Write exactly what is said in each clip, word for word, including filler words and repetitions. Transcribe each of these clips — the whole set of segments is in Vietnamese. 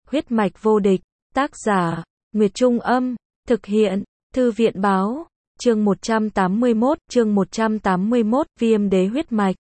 Huyết mạch vô địch, tác giả, Nguyệt Trung Âm, thực hiện, Thư viện Báo, chương một trăm tám mươi mốt, chương một trăm tám mươi mốt, viêm đế huyết mạch.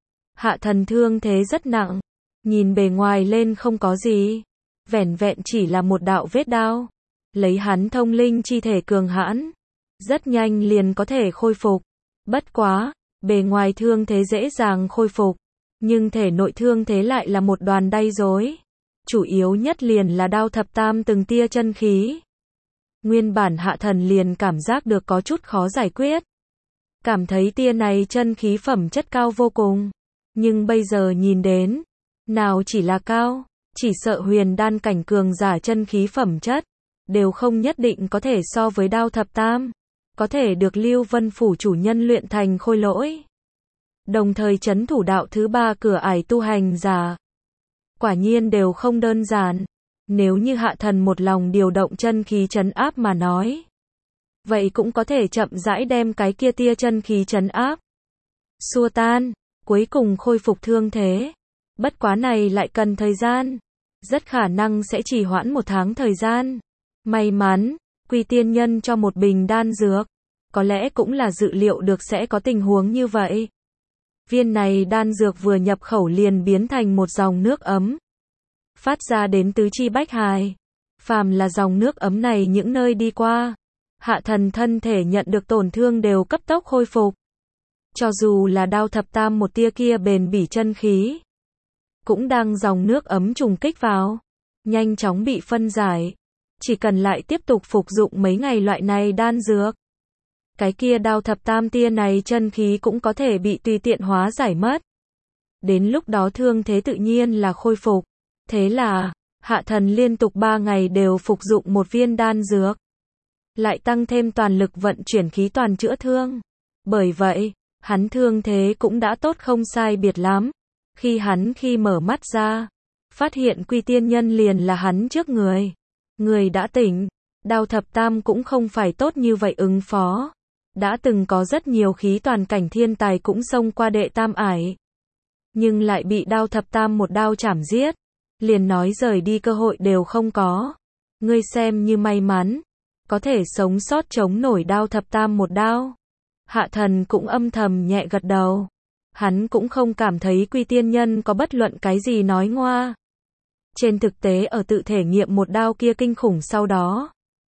Hạ thần thương thế rất nặng, nhìn bề ngoài lên không có gì, vẻn vẹn chỉ là một đạo vết đao. Lấy hắn thông linh chi thể cường hãn, rất nhanh liền có thể khôi phục. Bất quá, bề ngoài thương thế dễ dàng khôi phục, nhưng thể nội thương thế lại là một đoàn đay rối. Chủ yếu nhất liền là đao thập tam từng tia chân khí. Nguyên bản hạ thần liền cảm giác được có chút khó giải quyết. Cảm thấy tia này chân khí phẩm chất cao vô cùng. Nhưng bây giờ nhìn đến, nào chỉ là cao, chỉ sợ huyền đan cảnh cường giả chân khí phẩm chất, đều không nhất định có thể so với đao thập tam. Có thể được Lưu Vân Phủ chủ nhân luyện thành khôi lỗi. Đồng thời trấn thủ đạo thứ ba cửa ải tu hành giả. Quả nhiên đều không đơn giản. Nếu như hạ thần một lòng điều động chân khí trấn áp mà nói, vậy cũng có thể chậm rãi đem cái kia tia chân khí trấn áp, xua tan, cuối cùng khôi phục thương thế. Bất quá này lại cần thời gian, rất khả năng sẽ trì hoãn một tháng thời gian. May mắn, Quy tiên nhân cho một bình đan dược, có lẽ cũng là dự liệu được sẽ có tình huống như vậy. Viên này đan dược vừa nhập khẩu liền biến thành một dòng nước ấm, phát ra đến tứ chi bách hài. Phàm là dòng nước ấm này những nơi đi qua, hạ thần thân thể nhận được tổn thương đều cấp tốc khôi phục. Cho dù là đao thập tam một tia kia bền bỉ chân khí, cũng đang dòng nước ấm trùng kích vào, nhanh chóng bị phân giải. Chỉ cần lại tiếp tục phục dụng mấy ngày loại này đan dược, cái kia đao thập tam tia này chân khí cũng có thể bị tùy tiện hóa giải mất. Đến lúc đó thương thế tự nhiên là khôi phục. Thế là, hạ thần liên tục ba ngày đều phục dụng một viên đan dược. Lại tăng thêm toàn lực vận chuyển khí toàn chữa thương. Bởi vậy, hắn thương thế cũng đã tốt không sai biệt lắm. Khi hắn khi mở mắt ra, phát hiện Quy tiên nhân liền là hắn trước người. Người đã tỉnh, đao thập tam cũng không phải tốt như vậy ứng phó. Đã từng có rất nhiều khí toàn cảnh thiên tài cũng xông qua đệ tam ải, nhưng lại bị đao thập tam một đao chảm giết, liền nói rời đi cơ hội đều không có. Ngươi xem như may mắn, có thể sống sót chống nổi đao thập tam một đao. Hạ thần cũng âm thầm nhẹ gật đầu. Hắn cũng không cảm thấy Quy tiên nhân có bất luận cái gì nói ngoa. Trên thực tế ở tự thể nghiệm một đao kia kinh khủng sau đó,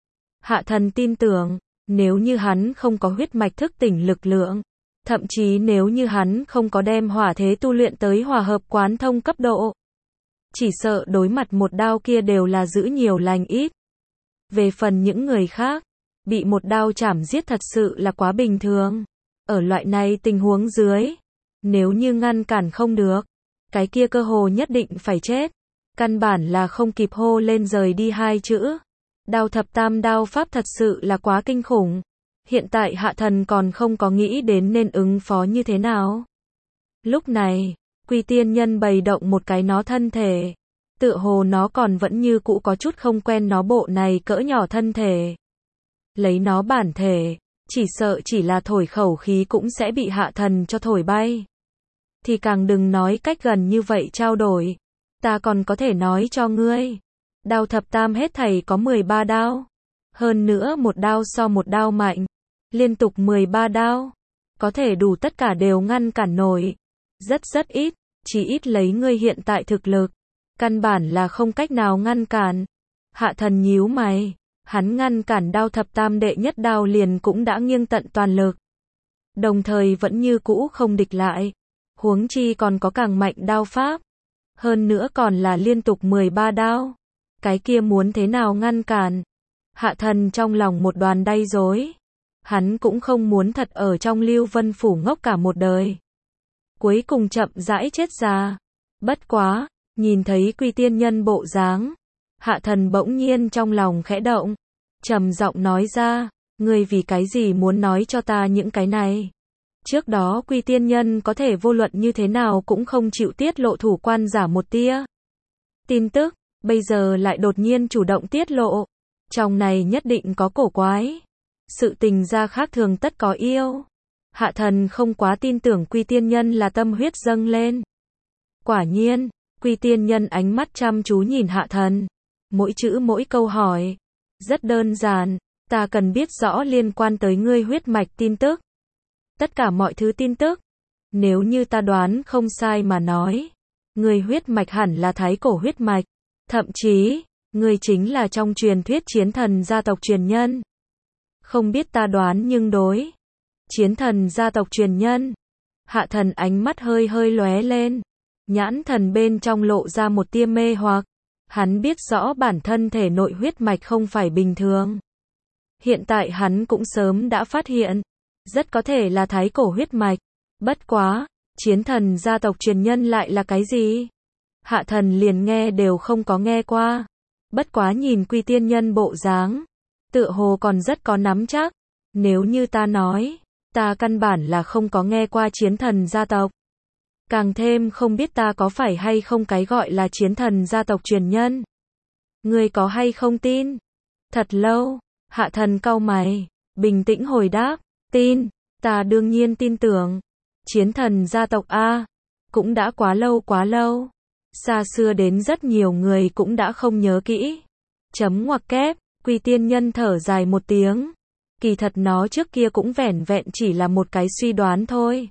hạ thần tin tưởng, nếu như hắn không có huyết mạch thức tỉnh lực lượng, thậm chí nếu như hắn không có đem hỏa thế tu luyện tới hòa hợp quán thông cấp độ, chỉ sợ đối mặt một đao kia đều là giữ nhiều lành ít. Về phần những người khác, bị một đao chảm giết thật sự là quá bình thường. Ở loại này tình huống dưới, nếu như ngăn cản không được, cái kia cơ hồ nhất định phải chết. Căn bản là không kịp hô lên rời đi hai chữ. Đao thập tam đao pháp thật sự là quá kinh khủng. Hiện tại hạ thần còn không có nghĩ đến nên ứng phó như thế nào. Lúc này, Quy tiên nhân bày động một cái nó thân thể. Tựa hồ nó còn vẫn như cũ có chút không quen nó bộ này cỡ nhỏ thân thể. Lấy nó bản thể, chỉ sợ chỉ là thổi khẩu khí cũng sẽ bị hạ thần cho thổi bay. Thì càng đừng nói cách gần như vậy trao đổi. Ta còn có thể nói cho ngươi, đao thập tam hết thảy có mười ba đao. Hơn nữa một đao so một đao mạnh. Liên tục mười ba đao. Có thể đủ tất cả đều ngăn cản nổi. Rất rất ít, chỉ ít lấy ngươi hiện tại thực lực. Căn bản là không cách nào ngăn cản. Hạ thần nhíu mày. Hắn ngăn cản đao thập tam đệ nhất đao liền cũng đã nghiêng tận toàn lực. Đồng thời vẫn như cũ không địch lại. Huống chi còn có càng mạnh đao pháp. Hơn nữa còn là liên tục mười ba đao. Cái kia muốn thế nào ngăn cản? Hạ thần trong lòng một đoàn đay rối. Hắn cũng không muốn thật ở trong Lưu Vân Phủ ngốc cả một đời. Cuối cùng chậm rãi chết già. Bất quá, nhìn thấy Quy tiên nhân bộ dáng, hạ thần bỗng nhiên trong lòng khẽ động. Trầm giọng nói ra, ngươi vì cái gì muốn nói cho ta những cái này? Trước đó Quy tiên nhân có thể vô luận như thế nào cũng không chịu tiết lộ thủ quan giả một tia tin tức, bây giờ lại đột nhiên chủ động tiết lộ. Trong này nhất định có cổ quái. Sự tình ra khác thường tất có yêu. Hạ thần không quá tin tưởng Quy tiên nhân là tâm huyết dâng lên. Quả nhiên, Quy tiên nhân ánh mắt chăm chú nhìn hạ thần. mỗi chữ mỗi câu hỏi. Rất đơn giản, ta cần biết rõ liên quan tới ngươi huyết mạch tin tức. Tất cả mọi thứ tin tức. Nếu như ta đoán không sai mà nói, ngươi huyết mạch hẳn là thái cổ huyết mạch. Thậm chí, ngươi chính là trong truyền thuyết chiến thần gia tộc truyền nhân. Không biết ta đoán nhưng đối. Chiến thần gia tộc truyền nhân. Hạ thần ánh mắt hơi hơi lóe lên. Nhãn thần bên trong lộ ra một tia mê hoặc. Hắn biết rõ bản thân thể nội huyết mạch không phải bình thường. Hiện tại hắn cũng sớm đã phát hiện. Rất có thể là thái cổ huyết mạch. Bất quá, chiến thần gia tộc truyền nhân lại là cái gì? Hạ thần liền nghe đều không có nghe qua. Bất quá nhìn Quy Tiên Nhân bộ dáng, tựa hồ còn rất có nắm chắc. Nếu như ta nói, ta căn bản là không có nghe qua chiến thần gia tộc. Càng thêm không biết ta có phải hay không cái gọi là chiến thần gia tộc truyền nhân. Ngươi có hay không tin? Thật lâu, hạ thần cau mày, bình tĩnh hồi đáp, tin, ta đương nhiên tin tưởng. Chiến thần gia tộc A, cũng đã quá lâu quá lâu. Xa xưa đến rất nhiều người cũng đã không nhớ kỹ. Chấm ngoặc kép, Quy Tiên Nhân thở dài một tiếng. Kỳ thật nó trước kia cũng vẻn vẹn chỉ là một cái suy đoán thôi.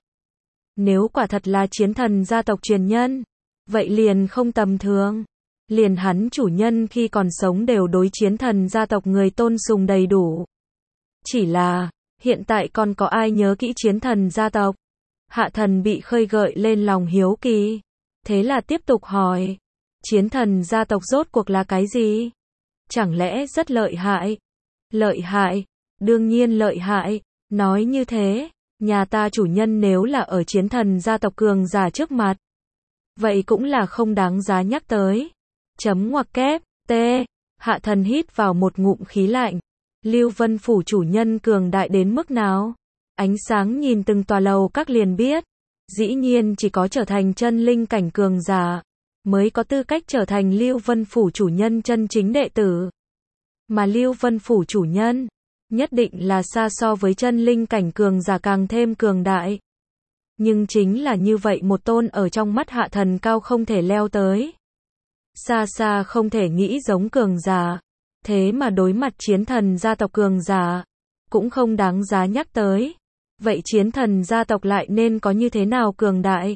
Nếu quả thật là chiến thần gia tộc truyền nhân, vậy liền không tầm thường. Liền hắn chủ nhân khi còn sống đều đối chiến thần gia tộc người tôn sùng đầy đủ. Chỉ là, hiện tại còn có ai nhớ kỹ chiến thần gia tộc? Hạ thần bị khơi gợi lên lòng hiếu kỳ. Thế là tiếp tục hỏi, chiến thần gia tộc rốt cuộc là cái gì? Chẳng lẽ rất lợi hại? Lợi hại, đương nhiên lợi hại. Nói như thế, nhà ta chủ nhân nếu là ở chiến thần gia tộc cường giả trước mặt, vậy cũng là không đáng giá nhắc tới. Chấm ngoặc kép, T. Hạ thần hít vào một ngụm khí lạnh. Lưu Vân Phủ chủ nhân cường đại đến mức nào? Ánh sáng nhìn từng tòa lầu các liền biết. Dĩ nhiên chỉ có trở thành chân linh cảnh cường giả, mới có tư cách trở thành Lưu Vân Phủ chủ nhân chân chính đệ tử. Mà Lưu Vân Phủ chủ nhân, nhất định là xa so với chân linh cảnh cường giả càng thêm cường đại. Nhưng chính là như vậy một tôn ở trong mắt hạ thần cao không thể leo tới. Xa xa không thể nghĩ giống cường giả. Thế mà đối mặt chiến thần gia tộc cường giả, cũng không đáng giá nhắc tới. Vậy chiến thần gia tộc lại nên có như thế nào cường đại?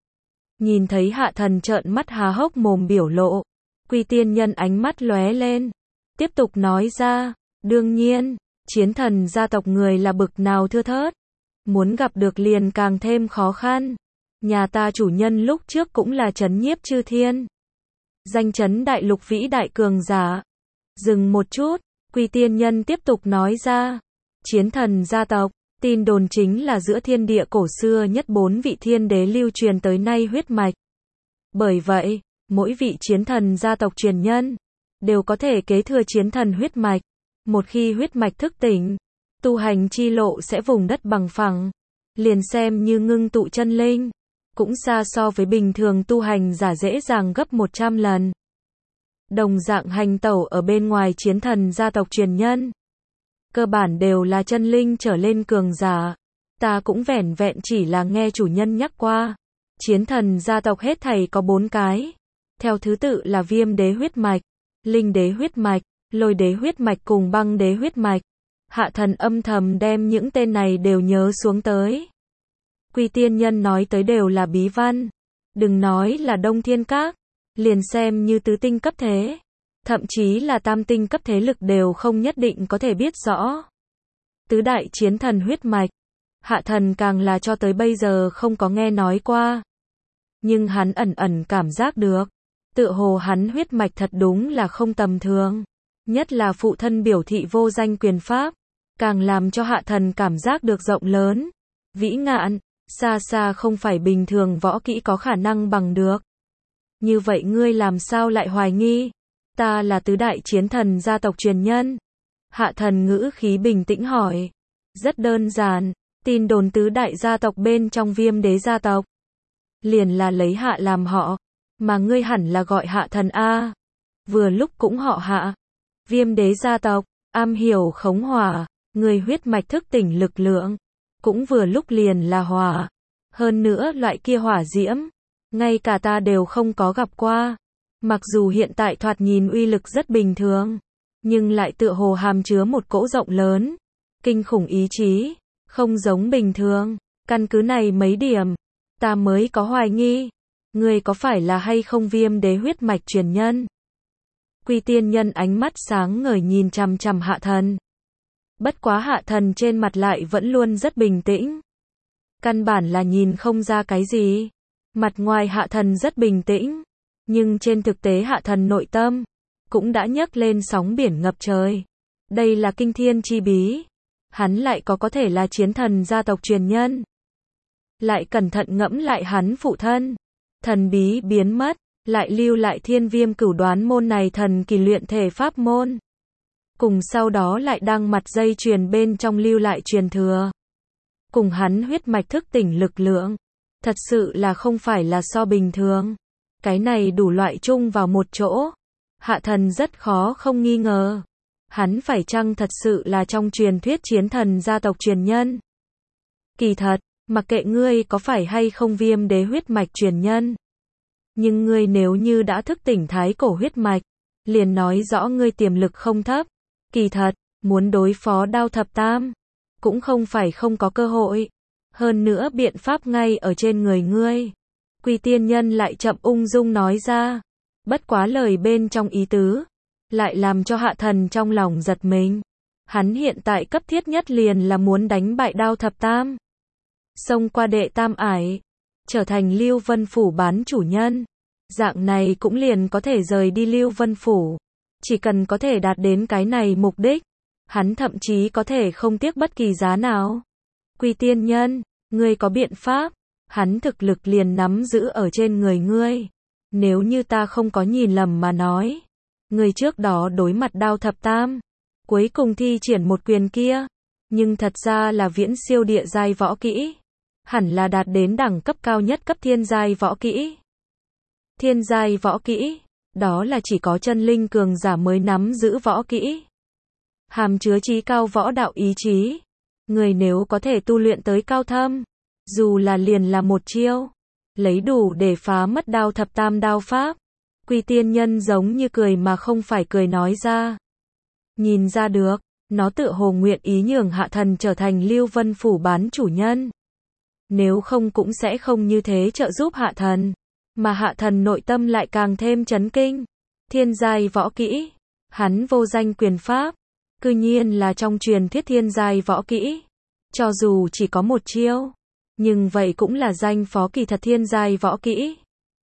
Nhìn thấy hạ thần trợn mắt há hốc mồm biểu lộ, Quy Tiên Nhân ánh mắt lóe lên, tiếp tục nói ra, đương nhiên, chiến thần gia tộc người là bực nào thưa thớt, muốn gặp được liền càng thêm khó khăn. Nhà ta chủ nhân lúc trước cũng là trấn nhiếp chư thiên, danh chấn đại lục vĩ đại cường giả. Dừng một chút, Quy Tiên Nhân tiếp tục nói ra, chiến thần gia tộc, tin đồn chính là giữa thiên địa cổ xưa nhất bốn vị thiên đế lưu truyền tới nay huyết mạch. Bởi vậy, mỗi vị chiến thần gia tộc truyền nhân đều có thể kế thừa chiến thần huyết mạch. Một khi huyết mạch thức tỉnh, tu hành chi lộ sẽ vùng đất bằng phẳng, liền xem như ngưng tụ chân linh, cũng xa so với bình thường tu hành giả dễ dàng gấp một trăm lần. Đồng dạng hành tẩu ở bên ngoài chiến thần gia tộc truyền nhân, cơ bản đều là chân linh trở lên cường giả. Ta cũng vẻn vẹn chỉ là nghe chủ nhân nhắc qua. Chiến thần gia tộc hết thảy có bốn cái. Theo thứ tự là viêm đế huyết mạch, linh đế huyết mạch, lôi đế huyết mạch cùng băng đế huyết mạch. Hạ thần âm thầm đem những tên này đều nhớ xuống tới. Quy Tiên Nhân nói tới đều là bí văn. Đừng nói là Đông Thiên Các, liền xem như tứ tinh cấp thế, thậm chí là tam tinh cấp thế lực đều không nhất định có thể biết rõ. Tứ đại chiến thần huyết mạch, hạ thần càng là cho tới bây giờ không có nghe nói qua. Nhưng hắn ẩn ẩn cảm giác được, tựa hồ hắn huyết mạch thật đúng là không tầm thường. Nhất là phụ thân biểu thị vô danh quyền pháp, càng làm cho hạ thần cảm giác được rộng lớn, vĩ ngạn, xa xa không phải bình thường võ kỹ có khả năng bằng được. Như vậy ngươi làm sao lại hoài nghi? Ta là tứ đại chiến thần gia tộc truyền nhân. Hạ thần ngữ khí bình tĩnh hỏi. Rất đơn giản, tin đồn tứ đại gia tộc bên trong viêm đế gia tộc, liền là lấy hạ làm họ, mà ngươi hẳn là gọi hạ thần A. Vừa lúc cũng họ hạ. Viêm đế gia tộc, am hiểu khống hỏa, người huyết mạch thức tỉnh lực lượng, cũng vừa lúc liền là hỏa. Hơn nữa loại kia hỏa diễm, ngay cả ta đều không có gặp qua. Mặc dù hiện tại thoạt nhìn uy lực rất bình thường, nhưng lại tựa hồ hàm chứa một cỗ rộng lớn, kinh khủng ý chí, không giống bình thường. Căn cứ này mấy điểm, ta mới có hoài nghi, ngươi có phải là hay không Viêm Đế huyết mạch truyền nhân? Quy Tiên Nhân ánh mắt sáng ngời nhìn chằm chằm Hạ Thần. Bất quá Hạ Thần trên mặt lại vẫn luôn rất bình tĩnh. Căn bản là nhìn không ra cái gì. Mặt ngoài Hạ Thần rất bình tĩnh, nhưng trên thực tế Hạ Thần nội tâm cũng đã nhấc lên sóng biển ngập trời. Đây là kinh thiên chi bí. Hắn lại có có thể là chiến thần gia tộc truyền nhân. Lại cẩn thận ngẫm lại hắn phụ thân. Thần bí biến mất, lại lưu lại Thiên Viêm Cửu Đoán môn này thần kỳ luyện thể pháp môn. Cùng sau đó lại đăng mặt dây truyền bên trong lưu lại truyền thừa. Cùng hắn huyết mạch thức tỉnh lực lượng. Thật sự là không phải là so bình thường. Cái này đủ loại chung vào một chỗ. Hạ Thần rất khó không nghi ngờ. Hắn phải chăng thật sự là trong truyền thuyết chiến thần gia tộc truyền nhân? Kỳ thật, mặc kệ ngươi có phải hay không Viêm Đế huyết mạch truyền nhân. Nhưng ngươi nếu như đã thức tỉnh thái cổ huyết mạch, liền nói rõ ngươi tiềm lực không thấp. Kỳ thật, muốn đối phó Đao Thập Tam, cũng không phải không có cơ hội. Hơn nữa biện pháp ngay ở trên người ngươi. Quy Tiên Nhân lại chậm ung dung nói ra. Bất quá lời bên trong ý tứ, lại làm cho Hạ Thần trong lòng giật mình. Hắn hiện tại cấp thiết nhất liền là muốn đánh bại Đao Thập Tam. Xông qua đệ tam ải, trở thành Lưu Vân Phủ bán chủ nhân. Dạng này cũng liền có thể rời đi Lưu Vân Phủ. Chỉ cần có thể đạt đến cái này mục đích, hắn thậm chí có thể không tiếc bất kỳ giá nào. Quy Tiên Nhân, ngươi có biện pháp, hắn thực lực liền nắm giữ ở trên người ngươi. Nếu như ta không có nhìn lầm mà nói, ngươi trước đó đối mặt Đao Thập Tam, cuối cùng thi triển một quyền kia, nhưng thật ra là viễn siêu địa giai võ kỹ. Hẳn là đạt đến đẳng cấp cao nhất cấp thiên giai võ kỹ. Thiên giai võ kỹ, đó là chỉ có chân linh cường giả mới nắm giữ võ kỹ. Hàm chứa chí cao võ đạo ý chí. Người nếu có thể tu luyện tới cao thâm, dù là liền là một chiêu, lấy đủ để phá mất Đao Thập Tam đao pháp. Quy Tiên Nhân giống như cười mà không phải cười nói ra. Nhìn ra được, nó tựa hồ nguyện ý nhường Hạ Thần trở thành Lưu Vân Phủ bán chủ nhân. Nếu không cũng sẽ không như thế trợ giúp Hạ Thần. Mà Hạ Thần nội tâm lại càng thêm chấn kinh. Thiên giai võ kỹ. Hắn vô danh quyền pháp. Cư nhiên là trong truyền thuyết thiên giai võ kỹ. Cho dù chỉ có một chiêu, nhưng vậy cũng là danh phó kỳ thật thiên giai võ kỹ.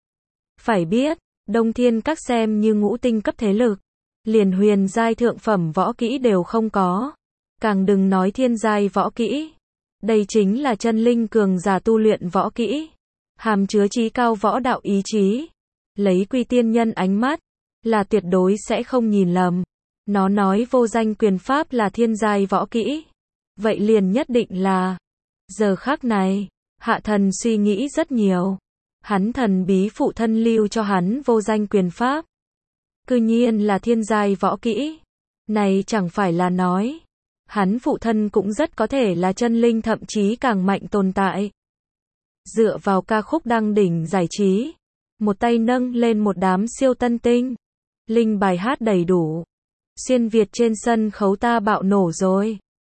Phải biết, Đông Thiên Các xem như ngũ tinh cấp thế lực, liền huyền giai thượng phẩm võ kỹ đều không có. Càng đừng nói thiên giai võ kỹ. Đây chính là chân linh cường giả tu luyện võ kỹ. Hàm chứa chí cao võ đạo ý chí. Lấy Quy Tiên Nhân ánh mắt, là tuyệt đối sẽ không nhìn lầm. Nó nói vô danh quyền pháp là thiên giai võ kỹ. Vậy liền nhất định là. Giờ khắc này, Hạ Thần suy nghĩ rất nhiều. Hắn thần bí phụ thân lưu cho hắn vô danh quyền pháp. Cư nhiên là thiên giai võ kỹ. Này chẳng phải là nói. Hắn phụ thân cũng rất có thể là chân linh thậm chí càng mạnh tồn tại. Dựa vào ca khúc đăng đỉnh giải trí. Một tay nâng lên một đám siêu tân tinh. Linh bài hát đầy đủ. Xuyên Việt trên sân khấu ta bạo nổ rồi.